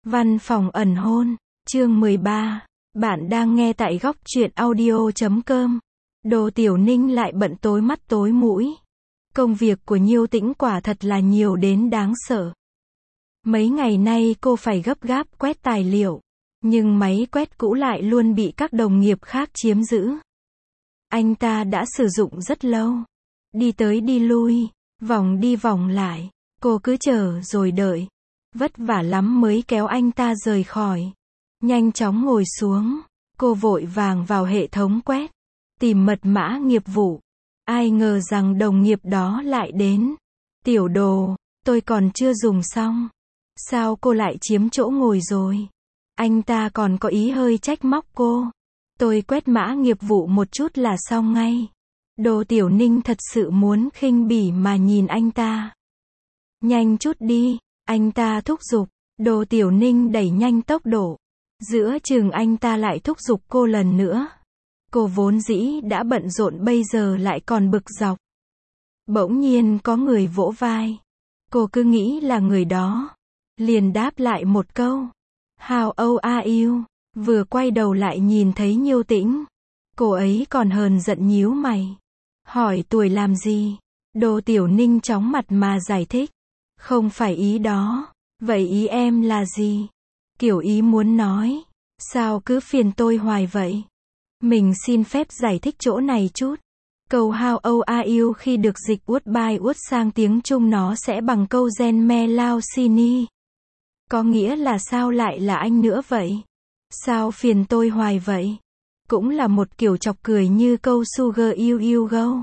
Văn phòng ẩn hôn, chương 13. Bạn đang nghe tại góc truyện audio.com. Đồ Tiểu Ninh lại bận tối mắt tối mũi. Công việc của Nhiêu Tĩnh quả thật là nhiều đến đáng sợ. Mấy ngày nay cô phải gấp gáp quét tài liệu, nhưng máy quét cũ lại luôn bị các đồng nghiệp khác chiếm giữ. Anh ta đã sử dụng rất lâu, đi tới đi lui, vòng đi vòng lại, cô cứ chờ rồi đợi. Vất vả lắm mới kéo anh ta rời khỏi. Nhanh chóng ngồi xuống, cô vội vàng vào hệ thống quét, tìm mật mã nghiệp vụ. Ai ngờ rằng đồng nghiệp đó lại đến. Tiểu Đồ, tôi còn chưa dùng xong. Sao cô lại chiếm chỗ ngồi rồi? Anh ta còn có ý hơi trách móc cô. Tôi quét mã nghiệp vụ một chút là xong ngay. Đồ Tiểu Ninh thật sự muốn khinh bỉ mà nhìn anh ta. Nhanh chút đi. Anh ta thúc giục. Đồ Tiểu Ninh đẩy nhanh tốc độ. Giữa chừng anh ta lại thúc giục cô lần nữa. Cô vốn dĩ đã bận rộn bây giờ lại còn bực dọc. Bỗng nhiên có người vỗ vai. Cô cứ nghĩ là người đó. Liền đáp lại một câu. How old are you? Vừa quay đầu lại nhìn thấy Nhiêu Tĩnh. Cô ấy còn hờn giận nhíu mày. Hỏi tuổi làm gì? Đồ Tiểu Ninh chóng mặt mà giải thích. Không phải ý đó. Vậy ý em là gì? Kiểu ý muốn nói. Sao cứ phiền tôi hoài vậy? Mình xin phép giải thích chỗ này chút. Câu how old are you khi được dịch uất by uất sang tiếng Trung nó sẽ bằng câu gen me lao sini. Có nghĩa là sao lại là anh nữa vậy? Sao phiền tôi hoài vậy? Cũng là một kiểu chọc cười như câu sugar you go.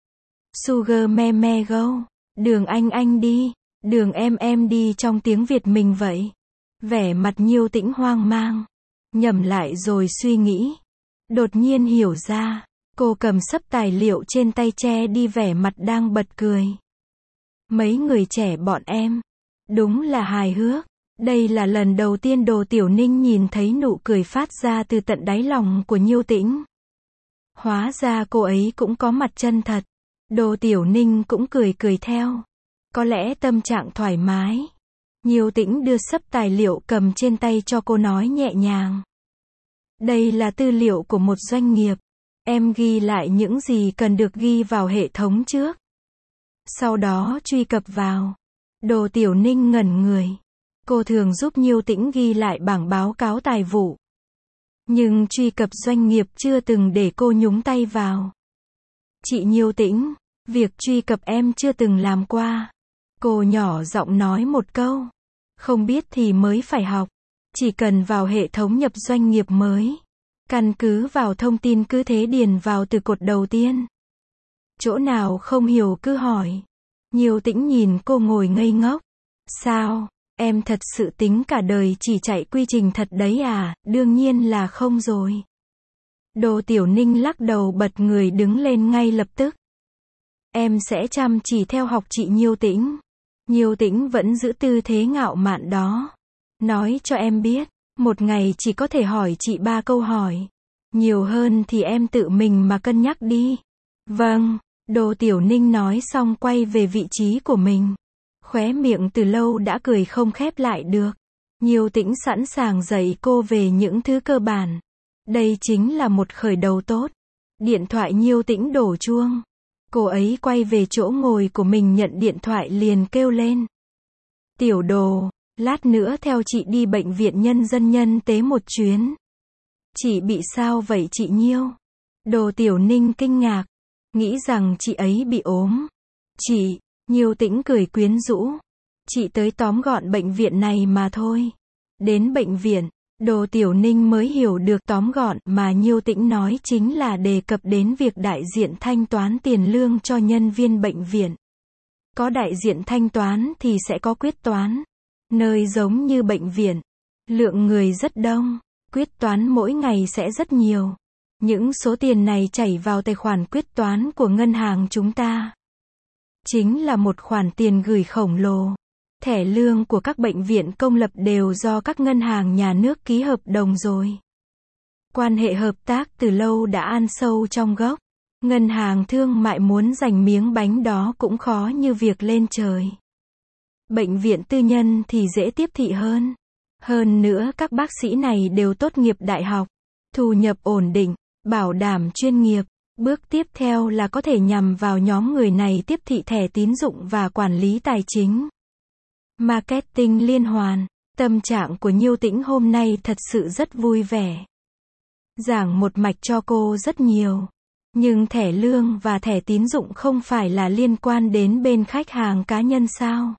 Sugar me go. Đường anh đi. Đường em đi trong tiếng Việt mình vậy. Vẻ mặt Nhiêu Tĩnh hoang mang. Nhẩm lại rồi suy nghĩ. Đột nhiên hiểu ra. Cô cầm xấp tài liệu trên tay che đi vẻ mặt đang bật cười. Mấy người trẻ bọn em. Đúng là hài hước. Đây là lần đầu tiên Đồ Tiểu Ninh nhìn thấy nụ cười phát ra từ tận đáy lòng của Nhiêu Tĩnh. Hóa ra cô ấy cũng có mặt chân thật. Đồ Tiểu Ninh cũng cười theo. Có lẽ tâm trạng thoải mái. Nhiêu Tĩnh đưa xấp tài liệu cầm trên tay cho cô nói nhẹ nhàng. Đây là tư liệu của một doanh nghiệp. Em ghi lại những gì cần được ghi vào hệ thống trước. Sau đó truy cập vào. Đồ Tiểu Ninh ngẩn người. Cô thường giúp Nhiêu Tĩnh ghi lại bảng báo cáo tài vụ. Nhưng truy cập doanh nghiệp chưa từng để cô nhúng tay vào. Chị Nhiêu Tĩnh, việc truy cập em chưa từng làm qua. Cô nhỏ giọng nói một câu. Không biết thì mới phải học. Chỉ cần vào hệ thống nhập doanh nghiệp mới. Căn cứ vào thông tin cứ thế điền vào từ cột đầu tiên. Chỗ nào không hiểu cứ hỏi. Nhiêu Tĩnh nhìn cô ngồi ngây ngốc. Sao, em thật sự tính cả đời chỉ chạy quy trình thật đấy à? Đương nhiên là không rồi. Đồ Tiểu Ninh lắc đầu bật người đứng lên ngay lập tức. Em sẽ chăm chỉ theo học chị Nhiêu Tĩnh. Nhiêu Tĩnh vẫn giữ tư thế ngạo mạn đó. Nói cho em biết, một ngày chỉ có thể hỏi chị 3 câu hỏi. Nhiều hơn thì em tự mình mà cân nhắc đi. Vâng, Đồ Tiểu Ninh nói xong quay về vị trí của mình. Khóe miệng từ lâu đã cười không khép lại được. Nhiêu Tĩnh sẵn sàng dạy cô về những thứ cơ bản. Đây chính là một khởi đầu tốt. Điện thoại Nhiêu Tĩnh đổ chuông. Cô ấy quay về chỗ ngồi của mình nhận điện thoại liền kêu lên. Tiểu Đồ, lát nữa theo chị đi bệnh viện nhân dân nhân tế một chuyến. Chị bị sao vậy chị Nhiêu? Đồ Tiểu Ninh kinh ngạc. Nghĩ rằng chị ấy bị ốm. Chị, Nhiêu Tĩnh cười quyến rũ. Chị tới tóm gọn bệnh viện này mà thôi. Đến bệnh viện, Đồ Tiểu Ninh mới hiểu được tóm gọn mà Nhiêu Tĩnh nói chính là đề cập đến việc đại diện thanh toán tiền lương cho nhân viên bệnh viện. Có đại diện thanh toán thì sẽ có quyết toán. Nơi giống như bệnh viện, lượng người rất đông, quyết toán mỗi ngày sẽ rất nhiều. Những số tiền này chảy vào tài khoản quyết toán của ngân hàng chúng ta. Chính là một khoản tiền gửi khổng lồ. Thẻ lương của các bệnh viện công lập đều do các ngân hàng nhà nước ký hợp đồng rồi. Quan hệ hợp tác từ lâu đã ăn sâu trong gốc. Ngân hàng thương mại muốn giành miếng bánh đó cũng khó như việc lên trời. Bệnh viện tư nhân thì dễ tiếp thị hơn. Hơn nữa các bác sĩ này đều tốt nghiệp đại học, thu nhập ổn định, bảo đảm chuyên nghiệp. Bước tiếp theo là có thể nhằm vào nhóm người này tiếp thị thẻ tín dụng và quản lý tài chính. Marketing liên hoàn. Tâm trạng của Nhiêu Tĩnh hôm nay thật sự rất vui vẻ. Giảng một mạch cho cô rất nhiều. Nhưng thẻ lương và thẻ tín dụng không phải là liên quan đến bên khách hàng cá nhân sao?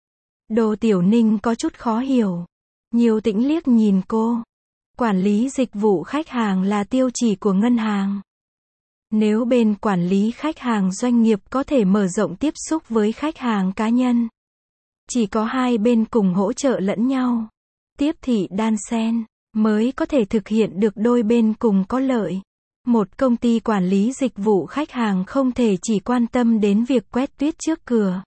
Đỗ Tiểu Ninh có chút khó hiểu. Nhiêu Tĩnh liếc nhìn cô. Quản lý dịch vụ khách hàng là tiêu chí của ngân hàng. Nếu bên quản lý khách hàng doanh nghiệp có thể mở rộng tiếp xúc với khách hàng cá nhân, chỉ có hai bên cùng hỗ trợ lẫn nhau, tiếp thị đan xen, mới có thể thực hiện được đôi bên cùng có lợi. Một công ty quản lý dịch vụ khách hàng không thể chỉ quan tâm đến việc quét tuyết trước cửa,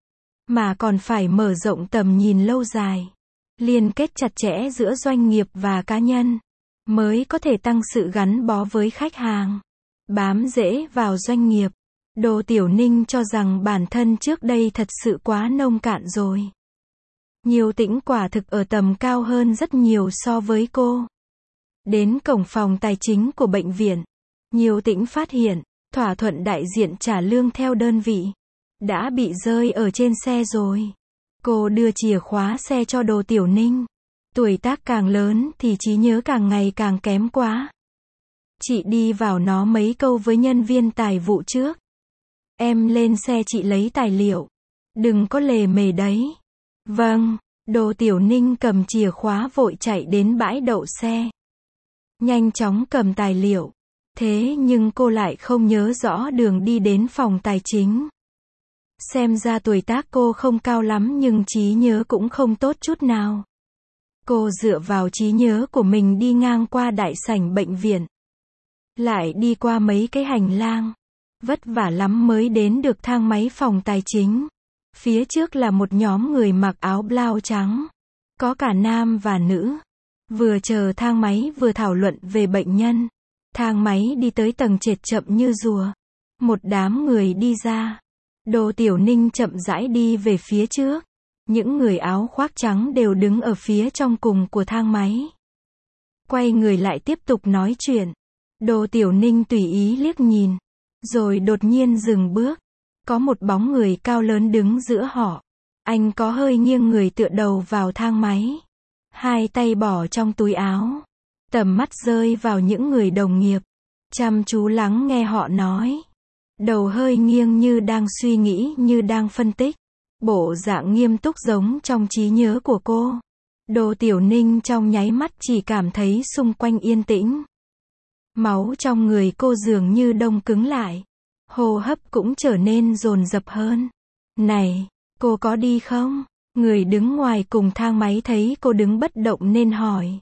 mà còn phải mở rộng tầm nhìn lâu dài, liên kết chặt chẽ giữa doanh nghiệp và cá nhân, mới có thể tăng sự gắn bó với khách hàng, bám rễ vào doanh nghiệp. Đỗ Tiểu Ninh cho rằng bản thân trước đây thật sự quá nông cạn rồi. Nhiêu Tĩnh quả thực ở tầm cao hơn rất nhiều so với cô. Đến cổng phòng tài chính của bệnh viện, Nhiêu Tĩnh phát hiện, thỏa thuận đại diện trả lương theo đơn vị đã bị rơi ở trên xe rồi. Cô đưa chìa khóa xe cho Đỗ Tiểu Ninh. Tuổi tác càng lớn thì trí nhớ càng ngày càng kém quá. Chị đi vào nói mấy câu với nhân viên tài vụ trước. Em lên xe chị lấy tài liệu. Đừng có lề mề đấy. Vâng. Đỗ Tiểu Ninh cầm chìa khóa vội chạy đến bãi đậu xe. Nhanh chóng cầm tài liệu. Thế nhưng cô lại không nhớ rõ đường đi đến phòng tài chính. Xem ra tuổi tác cô không cao lắm nhưng trí nhớ cũng không tốt chút nào. Cô dựa vào trí nhớ của mình đi ngang qua đại sảnh bệnh viện. Lại đi qua mấy cái hành lang. Vất vả lắm mới đến được thang máy phòng tài chính. Phía trước là một nhóm người mặc áo blau trắng. Có cả nam và nữ. Vừa chờ thang máy vừa thảo luận về bệnh nhân. Thang máy đi tới tầng trệt chậm như rùa. Một đám người đi ra. Đỗ Tiểu Ninh chậm rãi đi về phía trước. Những người áo khoác trắng đều đứng ở phía trong cùng của thang máy. Quay người lại tiếp tục nói chuyện. Đỗ Tiểu Ninh tùy ý liếc nhìn. Rồi đột nhiên dừng bước. Có một bóng người cao lớn đứng giữa họ. Anh có hơi nghiêng người tựa đầu vào thang máy. Hai tay bỏ trong túi áo. Tầm mắt rơi vào những người đồng nghiệp. Chăm chú lắng nghe họ nói. Đầu hơi nghiêng như đang suy nghĩ, như đang phân tích. Bộ dạng nghiêm túc giống trong trí nhớ của cô. Đỗ Tiểu Ninh trong nháy mắt chỉ cảm thấy xung quanh yên tĩnh. Máu trong người cô dường như đông cứng lại. Hô hấp cũng trở nên dồn dập hơn. Này, cô có đi không? Người đứng ngoài cùng thang máy thấy cô đứng bất động nên hỏi.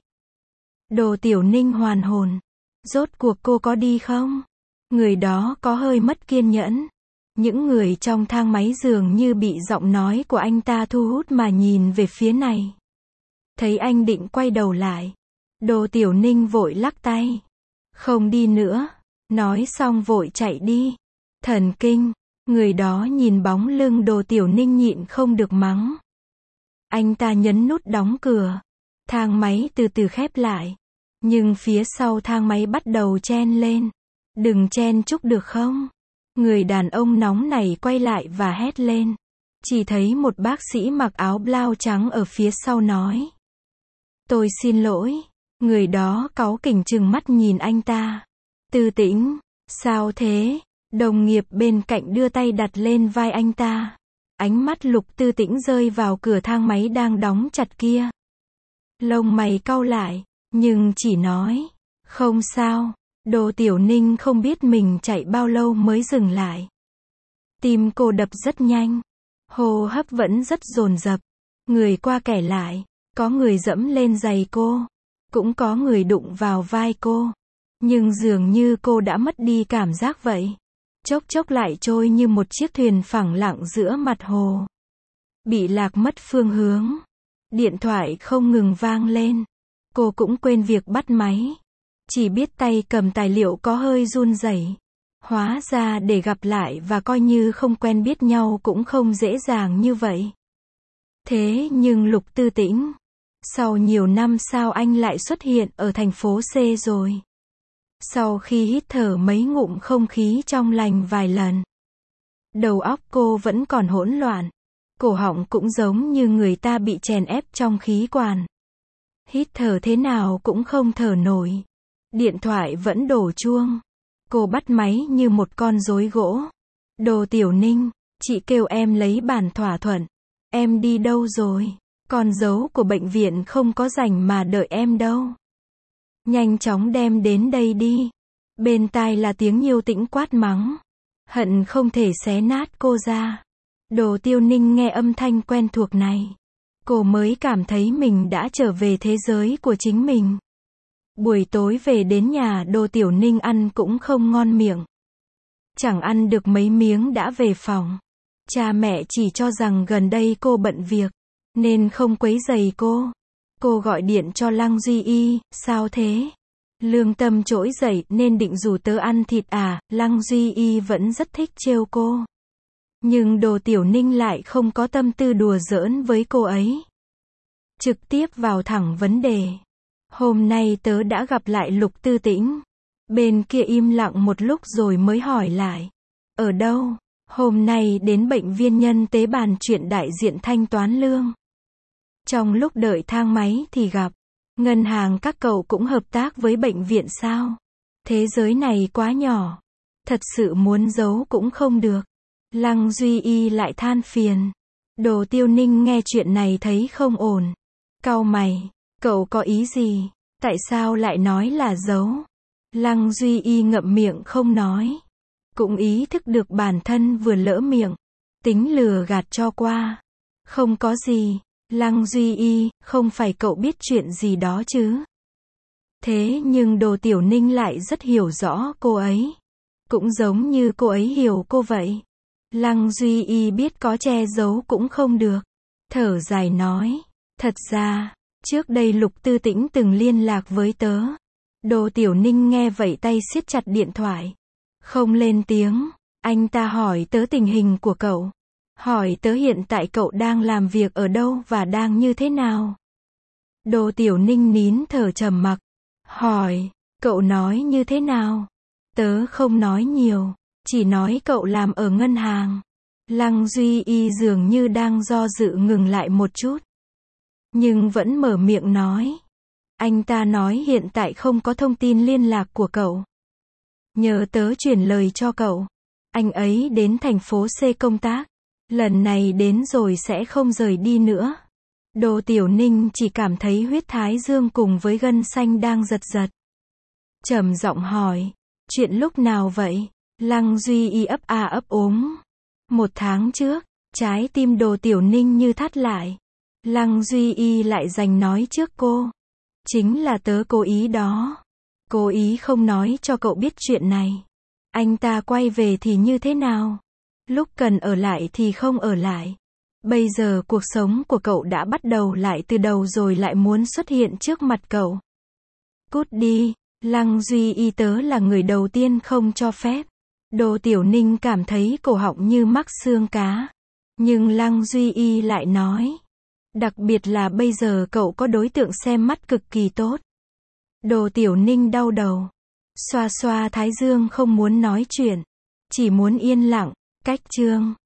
Đỗ Tiểu Ninh hoàn hồn. Rốt cuộc cô có đi không? Người đó có hơi mất kiên nhẫn. Những người trong thang máy dường như bị giọng nói của anh ta thu hút mà nhìn về phía này. Thấy anh định quay đầu lại. Đỗ Tiểu Ninh vội lắc tay. Không đi nữa. Nói xong vội chạy đi. Thần kinh. Người đó nhìn bóng lưng Đỗ Tiểu Ninh nhịn không được mắng. Anh ta nhấn nút đóng cửa. Thang máy từ từ khép lại. Nhưng phía sau thang máy bắt đầu chen lên. Đừng chen chúc được không? Người đàn ông nóng này quay lại và hét lên. Chỉ thấy một bác sĩ mặc áo blau trắng ở phía sau nói. Tôi xin lỗi. Người đó cáu kỉnh trừng mắt nhìn anh ta. Tư Tĩnh, sao thế? Đồng nghiệp bên cạnh đưa tay đặt lên vai anh ta. Ánh mắt Lục Tư Tĩnh rơi vào cửa thang máy đang đóng chặt kia. Lông mày cau lại, nhưng chỉ nói. Không sao. Đỗ Tiểu Ninh không biết mình chạy bao lâu mới dừng lại. Tim cô đập rất nhanh. Hô hấp vẫn rất dồn dập. Người qua kẻ lại. Có người dẫm lên giày cô. Cũng có người đụng vào vai cô. Nhưng dường như cô đã mất đi cảm giác vậy. Chốc chốc lại trôi như một chiếc thuyền phẳng lặng giữa mặt hồ. Bị lạc mất phương hướng. Điện thoại không ngừng vang lên. Cô cũng quên việc bắt máy. Chỉ biết tay cầm tài liệu có hơi run rẩy. Hóa ra để gặp lại và coi như không quen biết nhau cũng không dễ dàng như vậy. Thế nhưng Lục Tư Tĩnh, Sau nhiều năm sao anh lại xuất hiện ở thành phố C rồi? Sau khi hít thở mấy ngụm không khí trong lành vài lần, đầu óc cô vẫn còn hỗn loạn. Cổ họng cũng giống như người ta bị chèn ép trong khí quản. Hít thở thế nào cũng không thở nổi. Điện thoại vẫn đổ chuông. Cô bắt máy như một con rối gỗ. Đồ Tiểu Ninh, chị kêu em lấy bản thỏa thuận. Em đi đâu rồi? Con dấu của bệnh viện không có rảnh mà đợi em đâu. Nhanh chóng đem đến đây đi. Bên tai là tiếng Nhiêu Tĩnh quát mắng. Hận không thể xé nát cô ra. Đồ Tiêu Ninh nghe âm thanh quen thuộc này. Cô mới cảm thấy mình đã trở về thế giới của chính mình. Buổi tối về đến nhà Đồ Tiểu Ninh ăn cũng không ngon miệng. Chẳng ăn được mấy miếng đã về phòng. Cha mẹ chỉ cho rằng gần đây cô bận việc, nên không quấy rầy cô. Cô gọi điện cho Lăng Duy Y, sao thế? Lương Tâm trỗi dậy nên định rủ tớ ăn thịt à, Lăng Duy Y vẫn rất thích trêu cô. Nhưng Đồ Tiểu Ninh lại không có tâm tư đùa giỡn với cô ấy. Trực tiếp vào thẳng vấn đề. Hôm nay tớ đã gặp lại Lục Tư Tĩnh. Bên kia im lặng một lúc rồi mới hỏi lại. Ở đâu? Hôm nay đến bệnh viên nhân tế bàn chuyện đại diện thanh toán lương. Trong lúc đợi thang máy thì gặp. Ngân hàng các cậu cũng hợp tác với bệnh viện sao? Thế giới này quá nhỏ. Thật sự muốn giấu cũng không được. Lăng Duy Y lại than phiền. Đồ Tiêu Ninh nghe chuyện này thấy không ổn. Cau mày. Cậu có ý gì? Tại sao lại nói là giấu? Lăng Duy Y ngậm miệng không nói. Cũng ý thức được bản thân vừa lỡ miệng. Tính lừa gạt cho qua. Không có gì. Lăng Duy Y, không phải cậu biết chuyện gì đó chứ? Thế nhưng Đồ Tiểu Ninh lại rất hiểu rõ cô ấy. Cũng giống như cô ấy hiểu cô vậy. Lăng Duy Y biết có che giấu cũng không được. Thở dài nói. Thật ra, trước đây Lục Tư Tĩnh từng liên lạc với tớ. Đồ Tiểu Ninh nghe vậy tay siết chặt điện thoại. Không lên tiếng. Anh ta hỏi tớ tình hình của cậu. Hỏi tớ hiện tại cậu đang làm việc ở đâu và đang như thế nào. Đồ Tiểu Ninh nín thở trầm mặc. Hỏi, cậu nói như thế nào? Tớ không nói nhiều. Chỉ nói cậu làm ở ngân hàng. Lăng Duy Y dường như đang do dự ngừng lại một chút. Nhưng vẫn mở miệng nói. Anh ta nói hiện tại không có thông tin liên lạc của cậu. Nhờ tớ chuyển lời cho cậu. Anh ấy đến thành phố C công tác. Lần này đến rồi sẽ không rời đi nữa. Đồ Tiểu Ninh chỉ cảm thấy huyết thái dương cùng với gân xanh đang giật giật. Trầm giọng hỏi. Chuyện lúc nào vậy? Lăng Duy Y ấp a ấp úng. 1 tháng trước, trái tim Đồ Tiểu Ninh như thắt lại. Lăng Duy Y lại giành nói trước cô. Chính là tớ cố ý đó. Cố ý không nói cho cậu biết chuyện này. Anh ta quay về thì như thế nào? Lúc cần ở lại thì không ở lại. Bây giờ cuộc sống của cậu đã bắt đầu lại từ đầu rồi lại muốn xuất hiện trước mặt cậu. Cút đi, Lăng Duy Y tớ là người đầu tiên không cho phép. Đồ Tiểu Ninh cảm thấy cổ họng như mắc xương cá. Nhưng Lăng Duy Y lại nói. Đặc biệt là bây giờ cậu có đối tượng xem mắt cực kỳ tốt. Đồ Tiểu Ninh đau đầu. Xoa xoa thái dương không muốn nói chuyện. Chỉ muốn yên lặng. Cách chương